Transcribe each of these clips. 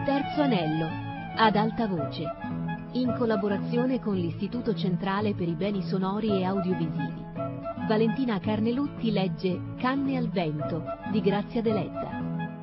Terzo anello, ad alta voce, in collaborazione con l'Istituto Centrale per i Beni Sonori e Audiovisivi. Valentina Carnelutti legge Canne al vento di Grazia Deledda.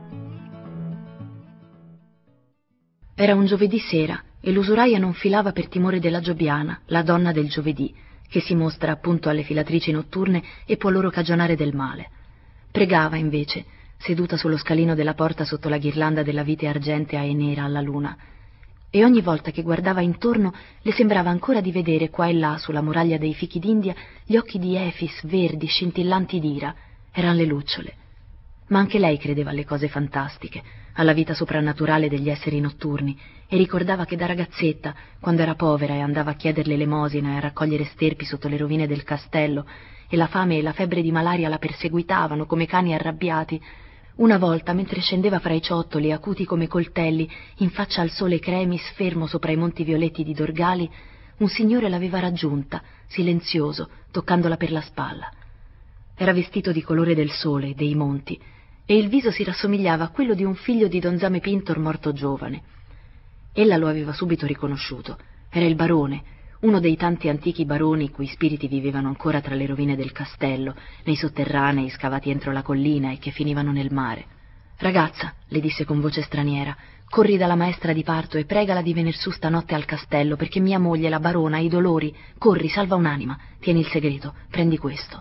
Era un giovedì sera e l'usuraia non filava per timore della Giobiana, la donna del giovedì, che si mostra appunto alle filatrici notturne e può loro cagionare del male. Pregava invece, seduta sullo scalino della porta sotto la ghirlanda della vite argentea e nera alla luna, e ogni volta che guardava intorno le sembrava ancora di vedere qua e là sulla muraglia dei fichi d'India gli occhi di Efis verdi scintillanti d'ira. Eran le lucciole. Ma anche lei credeva alle cose fantastiche, alla vita soprannaturale degli esseri notturni, e ricordava che da ragazzetta, quando era povera e andava a chieder l'elemosina e a raccogliere sterpi sotto le rovine del castello, e la fame e la febbre di malaria la perseguitavano come cani arrabbiati, una volta, mentre scendeva fra i ciottoli acuti come coltelli, in faccia al sole Cremis fermo sopra i monti violetti di Dorgali, un signore l'aveva raggiunta, silenzioso, toccandola per la spalla. Era vestito di colore del sole, dei monti, e il viso si rassomigliava a quello di un figlio di don Zame Pintor morto giovane. Ella lo aveva subito riconosciuto. Era il barone, uno dei tanti antichi baroni cui spiriti vivevano ancora tra le rovine del castello, nei sotterranei scavati entro la collina e che finivano nel mare. «Ragazza», le disse con voce straniera, «corri dalla maestra di parto e pregala di venir su stanotte al castello, perché mia moglie, la barona, ha i dolori. Corri, salva un'anima. Tieni il segreto, prendi questo».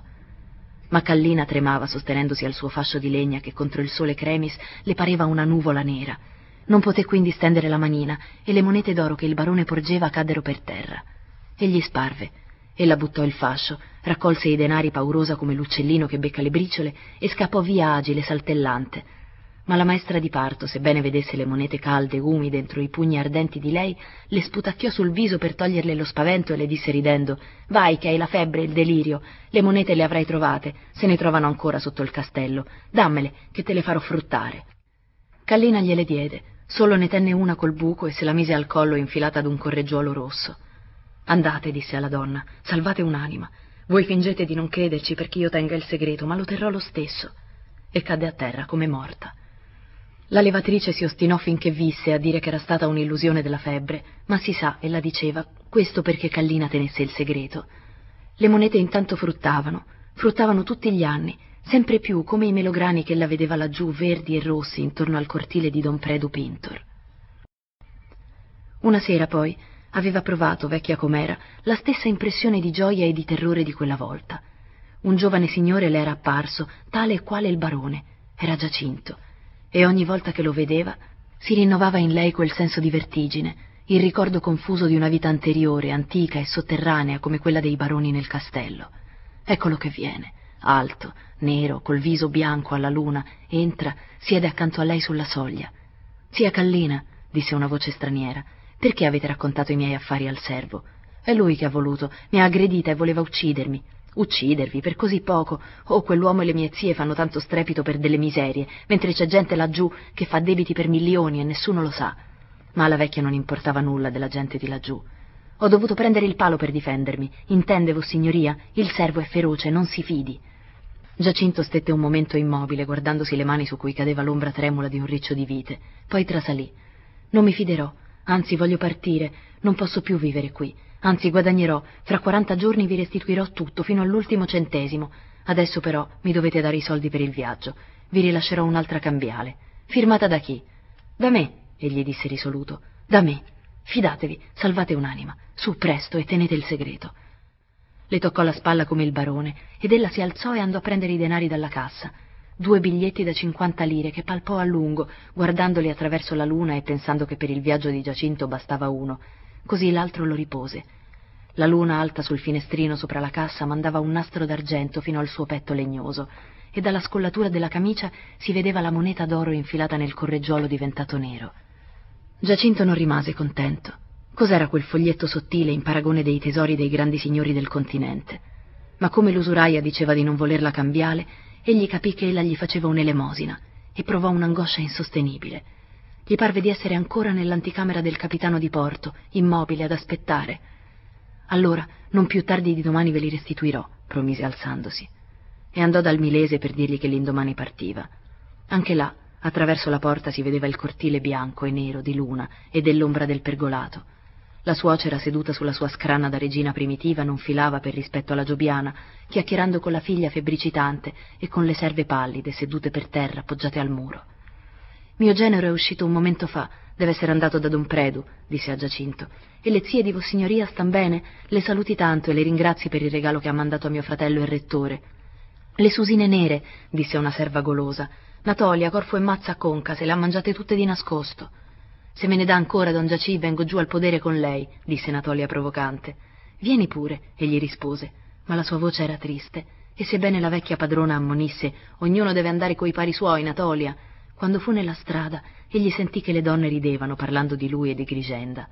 Ma Kallina tremava sostenendosi al suo fascio di legna che contro il sole Cremis le pareva una nuvola nera. Non poté quindi stendere la manina e le monete d'oro che il barone porgeva caddero per terra. Egli sparve. Ella buttò il fascio, raccolse i denari paurosa come l'uccellino che becca le briciole e scappò via agile, saltellante. Ma la maestra di parto, sebbene vedesse le monete calde, umide, dentro i pugni ardenti di lei, le sputacchiò sul viso per toglierle lo spavento e le disse ridendo: «Vai, che hai la febbre e il delirio. Le monete le avrai trovate, se ne trovano ancora sotto il castello. Dammele, che te le farò fruttare». Kallina gliele diede, solo ne tenne una col buco e se la mise al collo infilata ad un correggiuolo rosso. «Andate», disse alla donna, «salvate un'anima. Voi fingete di non crederci perché io tenga il segreto, ma lo terrò lo stesso». E cadde a terra come morta. La levatrice si ostinò finché visse a dire che era stata un'illusione della febbre, ma si sa, ella diceva, questo perché Kallina tenesse il segreto. Le monete intanto fruttavano tutti gli anni, sempre più come i melograni che ella vedeva laggiù verdi e rossi intorno al cortile di don Predu Pintor. Una sera poi aveva provato, vecchia com'era, la stessa impressione di gioia e di terrore di quella volta. Un giovane signore le era apparso, tale e quale il barone, era Giacinto, e ogni volta che lo vedeva si rinnovava in lei quel senso di vertigine, il ricordo confuso di una vita anteriore, antica e sotterranea come quella dei baroni nel castello. Eccolo che viene, alto, nero, col viso bianco alla luna, entra, siede accanto a lei sulla soglia. «Zia Kallina», disse una voce straniera, «perché avete raccontato i miei affari al servo? È lui che ha voluto, mi ha aggredita e voleva uccidermi». «Uccidervi per così poco? Oh, quell'uomo e le mie zie fanno tanto strepito per delle miserie, mentre c'è gente laggiù che fa debiti per milioni e nessuno lo sa». Ma alla vecchia non importava nulla della gente di laggiù. «Ho dovuto prendere il palo per difendermi. Intende, vossignoria? Il servo è feroce, non si fidi». Giacinto stette un momento immobile, guardandosi le mani su cui cadeva l'ombra tremula di un riccio di vite. Poi trasalì. «Non mi fiderò, anzi voglio partire, non posso più vivere qui. Anzi guadagnerò, fra 40 giorni vi restituirò tutto, fino all'ultimo centesimo. Adesso però mi dovete dare i soldi per il viaggio. Vi rilascerò un'altra cambiale. Firmata da chi?» «Da me», egli disse risoluto. «Da me. Fidatevi, salvate un'anima. Su, presto, e tenete il segreto». Le toccò la spalla come il barone, ed ella si alzò e andò a prendere i denari dalla cassa. 2 biglietti da 50 lire che palpò a lungo, guardandoli attraverso la luna e pensando che per il viaggio di Giacinto bastava uno. Così l'altro lo ripose. La luna alta sul finestrino sopra la cassa mandava un nastro d'argento fino al suo petto legnoso, e dalla scollatura della camicia si vedeva la moneta d'oro infilata nel correggiuolo diventato nero. Giacinto non rimase contento. Cos'era quel foglietto sottile in paragone dei tesori dei grandi signori del continente? Ma come l'usuraia diceva di non voler la cambiale, egli capì che ella gli faceva un'elemosina e provò un'angoscia insostenibile. Gli parve di essere ancora nell'anticamera del capitano di porto, immobile ad aspettare. «Allora, non più tardi di domani ve li restituirò», promise alzandosi. E andò dal milese per dirgli che l'indomani partiva. Anche là, Attraverso la porta si vedeva il cortile bianco e nero di luna e dell'ombra del pergolato. La suocera, seduta sulla sua scranna da regina primitiva, non filava per rispetto alla giobiana, chiacchierando con la figlia febbricitante e con le serve pallide sedute per terra appoggiate al muro. «Mio genero è uscito un momento fa, deve essere andato da Don Predu», disse a Giacinto. «E le zie di Vossignoria stan bene? Le saluti tanto e le ringrazi per il regalo che ha mandato a mio fratello il rettore». «Le susine nere», disse una serva golosa. «Natolia, Corfo e Mazza a Conca, se le ha mangiate tutte di nascosto». «Se me ne dà ancora, don Giací, vengo giù al podere con lei», disse Natolia provocante. «Vieni pure», egli rispose, ma la sua voce era triste, e sebbene la vecchia padrona ammonisse «Ognuno deve andare coi pari suoi, Natolia», quando fu nella strada, egli sentì che le donne ridevano parlando di lui e di Grigenda.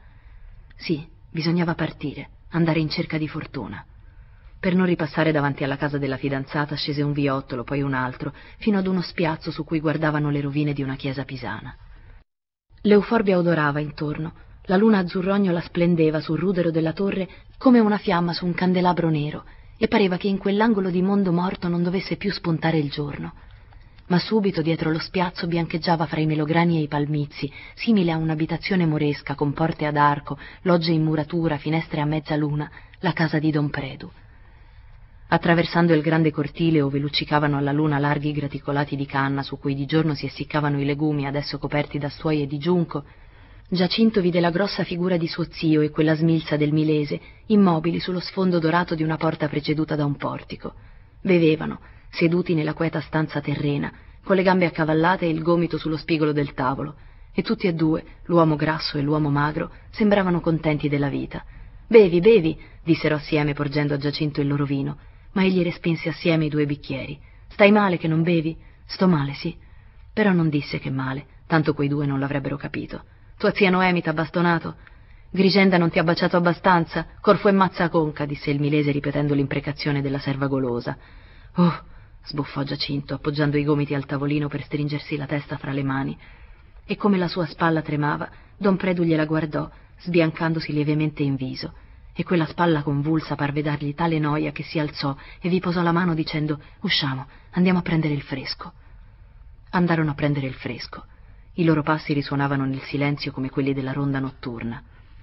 Sì, bisognava partire, andare in cerca di fortuna. Per non ripassare davanti alla casa della fidanzata scese un viottolo, poi un altro, fino ad uno spiazzo su cui guardavano le rovine di una chiesa pisana. L'euforbia odorava intorno, la luna azzurrognola splendeva sul rudero della torre come una fiamma su un candelabro nero, e pareva che in quell'angolo di mondo morto non dovesse più spuntare il giorno. Ma subito dietro lo spiazzo biancheggiava fra i melograni e i palmizi, simile a un'abitazione moresca con porte ad arco, logge in muratura, finestre a mezza luna, la casa di Don Predu. Attraversando il grande cortile ove luccicavano alla luna larghi graticolati di canna su cui di giorno si essiccavano i legumi adesso coperti da stuoie di giunco, Giacinto vide la grossa figura di suo zio e quella smilza del Milese, immobili sullo sfondo dorato di una porta preceduta da un portico. Bevevano, seduti nella queta stanza terrena, con le gambe accavallate e il gomito sullo spigolo del tavolo, e tutti e due, l'uomo grasso e l'uomo magro, sembravano contenti della vita. «Bevi, bevi», dissero assieme porgendo a Giacinto il loro vino, ma egli respinse assieme i 2 bicchieri. «Stai male che non bevi?» «Sto male, sì». Però non disse che male, tanto quei 2 non l'avrebbero capito. «Tua zia Noemi t'ha bastonato?» «Grigenda non ti ha baciato abbastanza?» «Corfo e Mazza a Conca», disse il Milese ripetendo l'imprecazione della serva golosa. «Oh», sbuffò Giacinto, appoggiando i gomiti al tavolino per stringersi la testa fra le mani. E come la sua spalla tremava, Don Predu gliela guardò, sbiancandosi lievemente in viso, e quella spalla convulsa parve dargli tale noia che si alzò e vi posò la mano dicendo «Usciamo, andiamo a prendere il fresco». Andarono a prendere il fresco. I loro passi risuonavano nel silenzio come quelli della ronda notturna.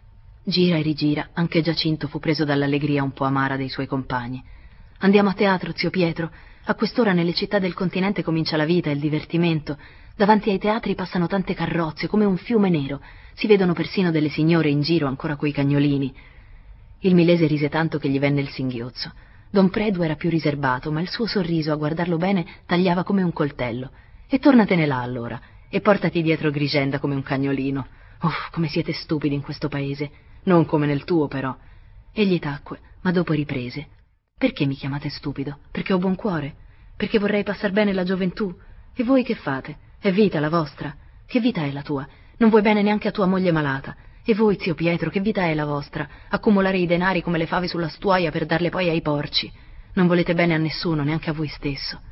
Gira e rigira, anche Giacinto fu preso dall'allegria un po' amara dei suoi compagni. «Andiamo a teatro, zio Pietro. A quest'ora nelle città del continente comincia la vita e il divertimento. Davanti ai teatri passano tante carrozze, come un fiume nero. Si vedono persino delle signore in giro ancora coi cagnolini». Il Milese rise tanto che gli venne il singhiozzo. Don Predu era più riserbato, ma il suo sorriso, a guardarlo bene, tagliava come un coltello. «E tornatene là, allora, e portati dietro Grigenda come un cagnolino. Uff, come siete stupidi in questo paese. Non come nel tuo, però». Egli tacque, ma dopo riprese. «Perché mi chiamate stupido? Perché ho buon cuore? Perché vorrei passar bene la gioventù? E voi che fate? È vita la vostra? Che vita è la tua? Non vuoi bene neanche a tua moglie malata. E voi, zio Pietro, che vita è la vostra? Accumulare i denari come le fave sulla stuoia per darle poi ai porci. Non volete bene a nessuno, neanche a voi stesso».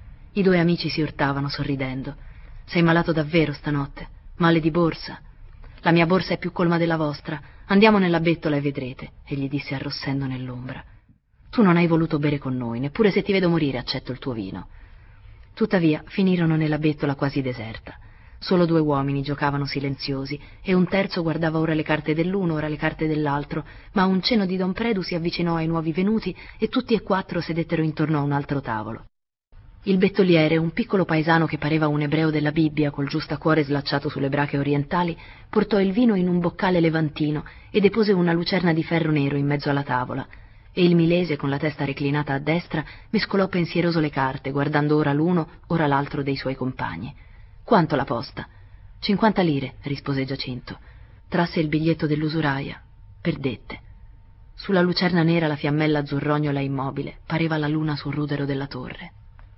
I 2 amici si urtavano sorridendo. «Sei malato davvero stanotte? Male di borsa?» «La mia borsa è più colma della vostra. Andiamo nella bettola e vedrete», egli disse arrossendo nell'ombra. «Tu non hai voluto bere con noi, neppure se ti vedo morire accetto il tuo vino». Tuttavia finirono nella bettola quasi deserta. Solo 2 uomini giocavano silenziosi e un terzo guardava ora le carte dell'uno, ora le carte dell'altro, ma un cenno di Don Predu si avvicinò ai nuovi venuti e tutti e 4 sedettero intorno a un altro tavolo. Il bettoliere, un piccolo paesano che pareva un ebreo della Bibbia col giustacuore slacciato sulle brache orientali, portò il vino in un boccale levantino e depose una lucerna di ferro nero in mezzo alla tavola, e il Milese, con la testa reclinata a destra, mescolò pensieroso le carte, guardando ora l'uno, ora l'altro dei suoi compagni. «Quanto la posta?» «50 lire», rispose Giacinto. Trasse il biglietto dell'usuraia. Perdette. Sulla lucerna nera la fiammella azzurrognola immobile pareva la luna sul rudero della torre.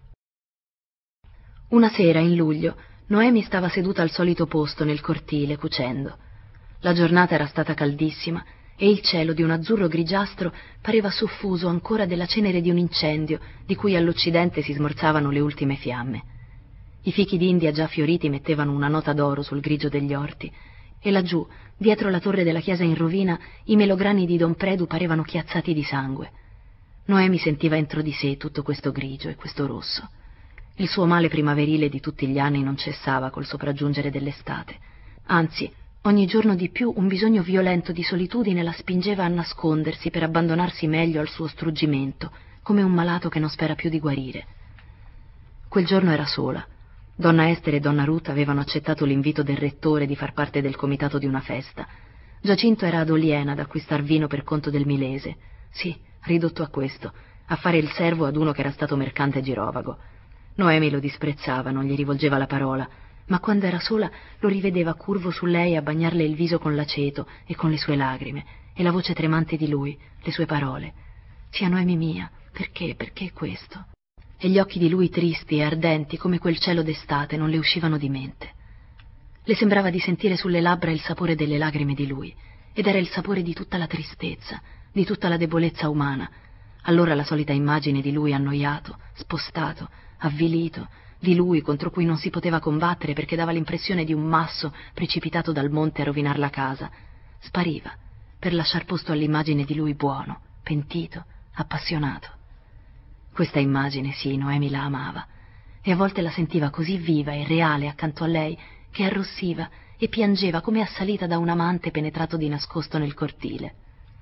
Una sera, in luglio, Noemi stava seduta al solito posto nel cortile, cucendo. La giornata era stata caldissima e il cielo di un azzurro grigiastro pareva soffuso ancora della cenere di un incendio di cui all'occidente si smorzavano le ultime fiamme. I fichi d'India già fioriti mettevano una nota d'oro sul grigio degli orti, e laggiù, dietro la torre della chiesa in rovina, i melograni di Don Predu parevano chiazzati di sangue. Noemi sentiva entro di sé tutto questo grigio e questo rosso. Il suo male primaverile di tutti gli anni non cessava col sopraggiungere dell'estate. Anzi, ogni giorno di più un bisogno violento di solitudine la spingeva a nascondersi per abbandonarsi meglio al suo struggimento, come un malato che non spera più di guarire. Quel giorno era sola. Donna Ester e donna Ruth avevano accettato l'invito del rettore di far parte del comitato di una festa. Giacinto era ad Oliena ad acquistar vino per conto del Milese. Sì, ridotto a questo, a fare il servo ad uno che era stato mercante girovago. Noemi lo disprezzava, non gli rivolgeva la parola, ma quando era sola lo rivedeva curvo su lei a bagnarle il viso con l'aceto e con le sue lagrime, e la voce tremante di lui, le sue parole. «Sia Noemi mia, perché questo?» E gli occhi di lui tristi e ardenti come quel cielo d'estate non le uscivano di mente. Le sembrava di sentire sulle labbra il sapore delle lagrime di lui, ed era il sapore di tutta la tristezza, di tutta la debolezza umana. Allora la solita immagine di lui annoiato, spostato, avvilito, di lui contro cui non si poteva combattere perché dava l'impressione di un masso precipitato dal monte a rovinar la casa, spariva per lasciar posto all'immagine di lui buono, pentito, appassionato. Questa immagine, sì, Noemi la amava, e a volte la sentiva così viva e reale accanto a lei che arrossiva e piangeva come assalita da un amante penetrato di nascosto nel cortile.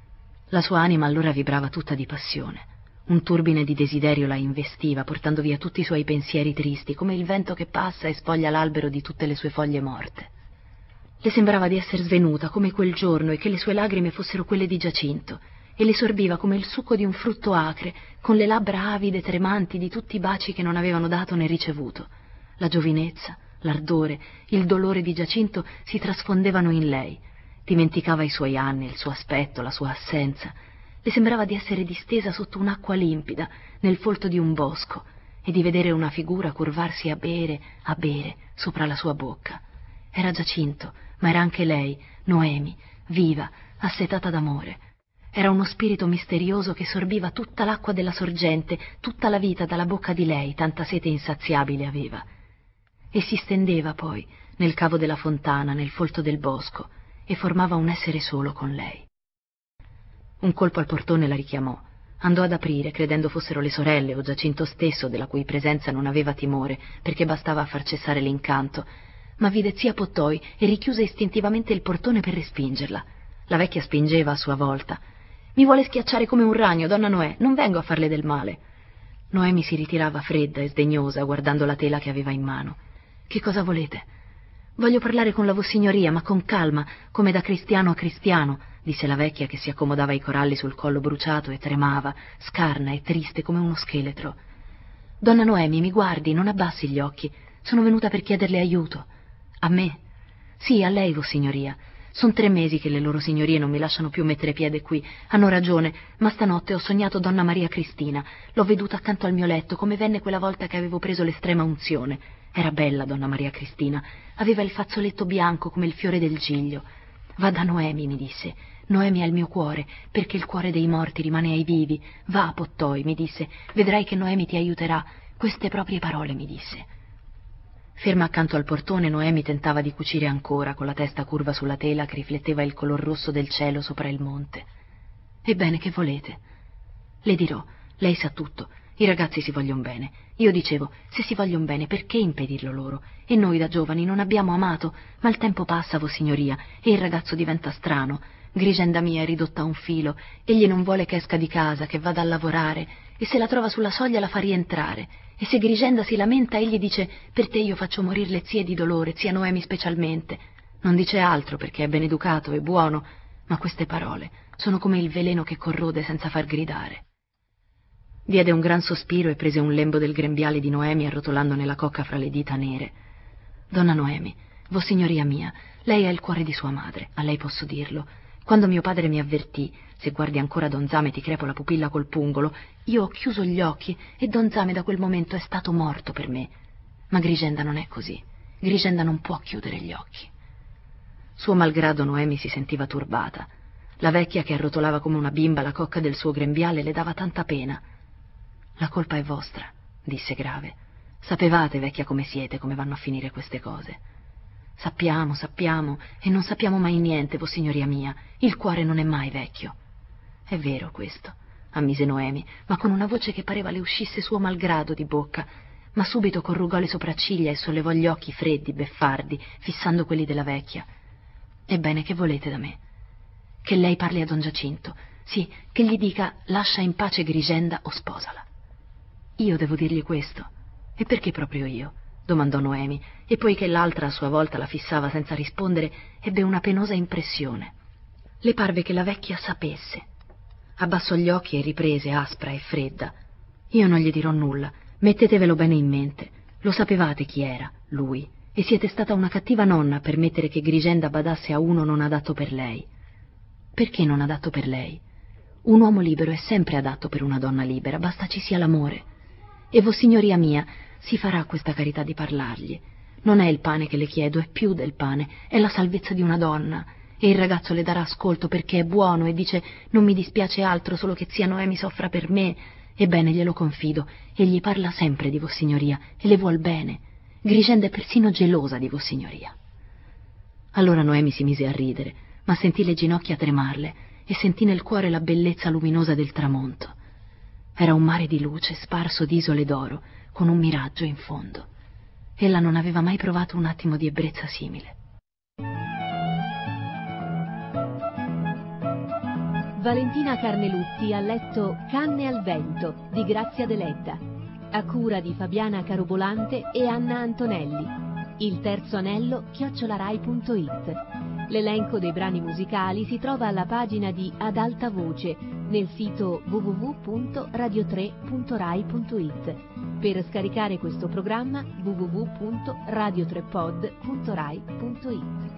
La sua anima allora vibrava tutta di passione. Un turbine di desiderio la investiva, portando via tutti i suoi pensieri tristi, come il vento che passa e spoglia l'albero di tutte le sue foglie morte. Le sembrava di essere svenuta come quel giorno e che le sue lagrime fossero quelle di Giacinto, e le sorbiva come il succo di un frutto acre, con le labbra avide tremanti di tutti i baci che non avevano dato né ricevuto. La giovinezza, l'ardore, il dolore di Giacinto si trasfondevano in lei. Dimenticava i suoi anni, il suo aspetto, la sua assenza. Le sembrava di essere distesa sotto un'acqua limpida, nel folto di un bosco, e di vedere una figura curvarsi a bere, sopra la sua bocca. Era Giacinto, ma era anche lei, Noemi, viva, assetata d'amore. Era uno spirito misterioso che sorbiva tutta l'acqua della sorgente, tutta la vita dalla bocca di lei, tanta sete insaziabile aveva. E si stendeva poi, nel cavo della fontana, nel folto del bosco, e formava un essere solo con lei. Un colpo al portone la richiamò. Andò ad aprire, credendo fossero le sorelle o Giacinto stesso, della cui presenza non aveva timore, perché bastava a far cessare l'incanto, ma vide zia Pottoi e richiuse istintivamente il portone per respingerla. La vecchia spingeva a sua volta. «Mi vuole schiacciare come un ragno, donna Noè, non vengo a farle del male». Noemi si ritirava fredda e sdegnosa, guardando la tela che aveva in mano. «Che cosa volete?» «Voglio parlare con la vossignoria, ma con calma, come da cristiano a cristiano», disse la vecchia che si accomodava i coralli sul collo bruciato e tremava, scarna e triste come uno scheletro. «Donna Noemi, mi guardi, non abbassi gli occhi. Sono venuta per chiederle aiuto». «A me?» «Sì, a lei, vossignoria. Son 3 mesi che le loro signorie non mi lasciano più mettere piede qui. Hanno ragione, ma stanotte ho sognato donna Maria Cristina. L'ho veduta accanto al mio letto, come venne quella volta che avevo preso l'estrema unzione. Era bella donna Maria Cristina. Aveva il fazzoletto bianco come il fiore del giglio. Va da Noemi, mi disse. Noemi ha il mio cuore, perché il cuore dei morti rimane ai vivi. Va, Pottoi, mi disse. Vedrai che Noemi ti aiuterà. Queste proprie parole, mi disse. Ferma accanto al portone, Noemi tentava di cucire ancora, con la testa curva sulla tela che rifletteva il color rosso del cielo sopra il monte. «Ebbene, che volete?» «Le dirò, lei sa tutto. I ragazzi si vogliono bene. Io dicevo, se si vogliono bene, perché impedirlo loro? E noi da giovani non abbiamo amato, ma il tempo passa, vossignoria, e il ragazzo diventa strano. Grigenda mia è ridotta a un filo, egli non vuole che esca di casa, che vada a lavorare, e se la trova sulla soglia la fa rientrare. E se Grigenda si lamenta, egli dice, per te io faccio morir le zie di dolore, zia Noemi specialmente. Non dice altro perché è ben educato e buono, ma queste parole sono come il veleno che corrode senza far gridare». Diede un gran sospiro e prese un lembo del grembiale di Noemi arrotolandone la cocca fra le dita nere. «Donna Noemi, vossignoria mia, lei ha il cuore di sua madre, a lei posso dirlo. Quando mio padre mi avvertì, se guardi ancora Don Zame ti crepo la pupilla col pungolo, io ho chiuso gli occhi e Don Zame da quel momento è stato morto per me. Ma Grigenda non è così. Grigenda non può chiudere gli occhi». Suo malgrado Noemi si sentiva turbata. La vecchia che arrotolava come una bimba la cocca del suo grembiale le dava tanta pena. «La colpa è vostra», disse grave. «Sapevate, vecchia come siete, come vanno a finire queste cose». Sappiamo, e non sappiamo mai niente, vossignoria mia. Il cuore non è mai vecchio». «È vero questo», ammise Noemi, ma con una voce che pareva le uscisse suo malgrado di bocca. ma subito corrugò le sopracciglia e sollevò gli occhi freddi, beffardi, fissando quelli della vecchia. Ebbene, che volete da me? Che lei parli a don Giacinto, sì, che gli dica lascia in pace Grigenda o sposala. Io devo dirgli questo? E perché proprio io? Domandò Noemi, e poiché l'altra a sua volta la fissava senza rispondere, ebbe una penosa impressione. Le parve che la vecchia sapesse. Abbassò gli occhi e riprese, aspra e fredda. Io non gli dirò nulla, mettetevelo bene in mente. Lo sapevate chi era, lui, e siete stata una cattiva nonna per mettere che Grigenda badasse a uno non adatto per lei. Perché non adatto per lei? Un uomo libero è sempre adatto per una donna libera, basta ci sia l'amore. E vossignoria mia, si farà questa carità di parlargli. Non è il pane che le chiedo, è più del pane, è la salvezza di una donna. E il ragazzo le darà ascolto perché è buono e dice non mi dispiace altro solo che zia Noemi soffra per me. Ebbene, glielo confido, egli parla sempre di vossignoria e le vuol bene. Grigenda è persino gelosa di vossignoria. Allora Noemi si mise a ridere, ma sentì le ginocchia tremarle e sentì nel cuore la bellezza luminosa del tramonto. Era un mare di luce sparso d'isole d'oro, con un miraggio in fondo. Ella non aveva mai provato un attimo di ebbrezza simile. Valentina Carnelutti ha letto Canne al vento di Grazia Deledda, a cura di Fabiana Carobolante e Anna Antonelli. Il terzo anello @rai.it. L'elenco dei brani musicali si trova alla pagina di Ad alta voce nel sito www.radio3.rai.it. Per scaricare questo programma www.radio3pod.rai.it.